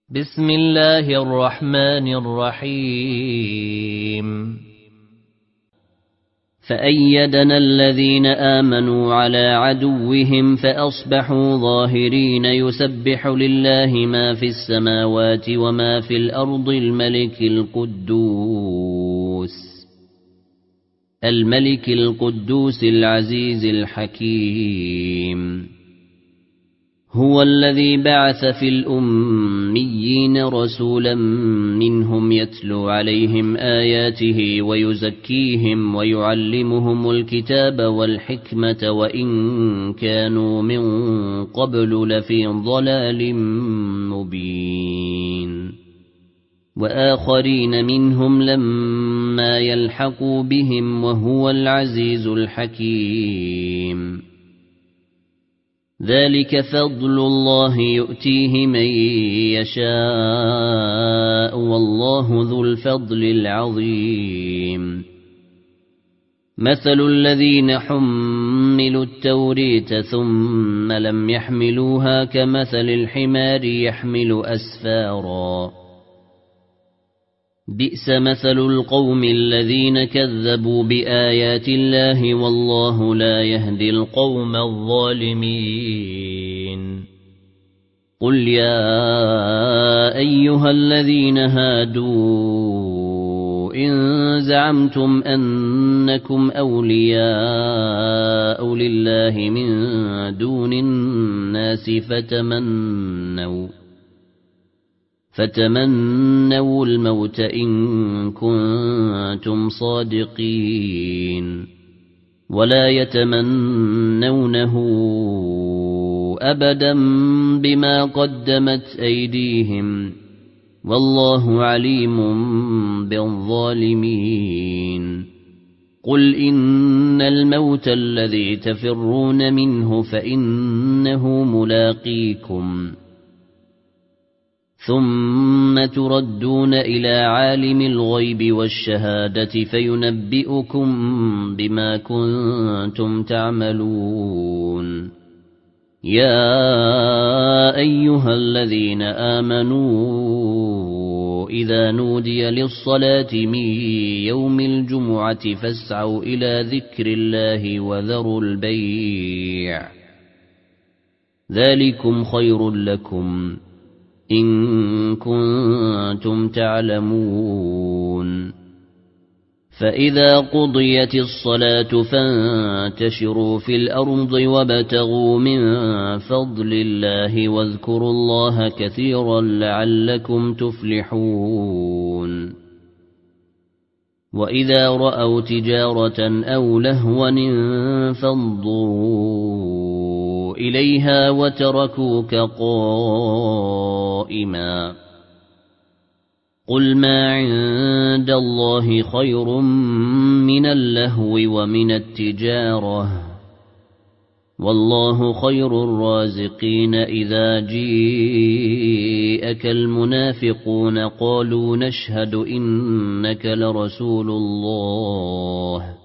بسم الله الرحمن الرحيم فأيدنا الذين آمنوا على عدوهم فأصبحوا ظاهرين يسبح لله ما في السماوات وما في الأرض الملك القدوس العزيز الحكيم هو الذي بعث في الأميين رسولا منهم يتلو عليهم آياته ويزكيهم ويعلمهم الكتاب والحكمة وإن كانوا من قبل لفي ضلال مبين وآخرين منهم لما يلحقوا بهم وهو العزيز الحكيم ذلك فضل الله يؤتيه من يشاء والله ذو الفضل العظيم مثل الذين حملوا التوريت ثم لم يحملوها كمثل الحمار يحمل أسفارا بئس مثل القوم الذين كذبوا بآيات الله والله لا يهدي القوم الظالمين قل يا أيها الذين هادوا إن زعمتم أنكم أولياء لله من دون الناس فتمنوا الموت إن كنتم صادقين ولا يتمنونه أبدا بما قدمت أيديهم والله عليم بالظالمين قل إن الموت الذي تفرون منه فإنه ملاقيكم ثم تردون إلى عالم الغيب والشهادة فينبئكم بما كنتم تعملون يا أيها الذين آمنوا إذا نودي للصلاة من يوم الجمعة فاسعوا إلى ذكر الله وذروا البيع ذلكم خير لكم إن كنتم تعلمون فإذا قضيت الصلاة فانتشروا في الأرض وابتغوا من فضل الله واذكروا الله كثيرا لعلكم تفلحون وإذا رأوا تجارة أو لهوا انفضوا إليها وتركوك قائما قل ما عند الله خير من اللهو ومن التجارة والله خير الرازقين إذا جيءك المنافقون قالوا نشهد إنك لرسول الله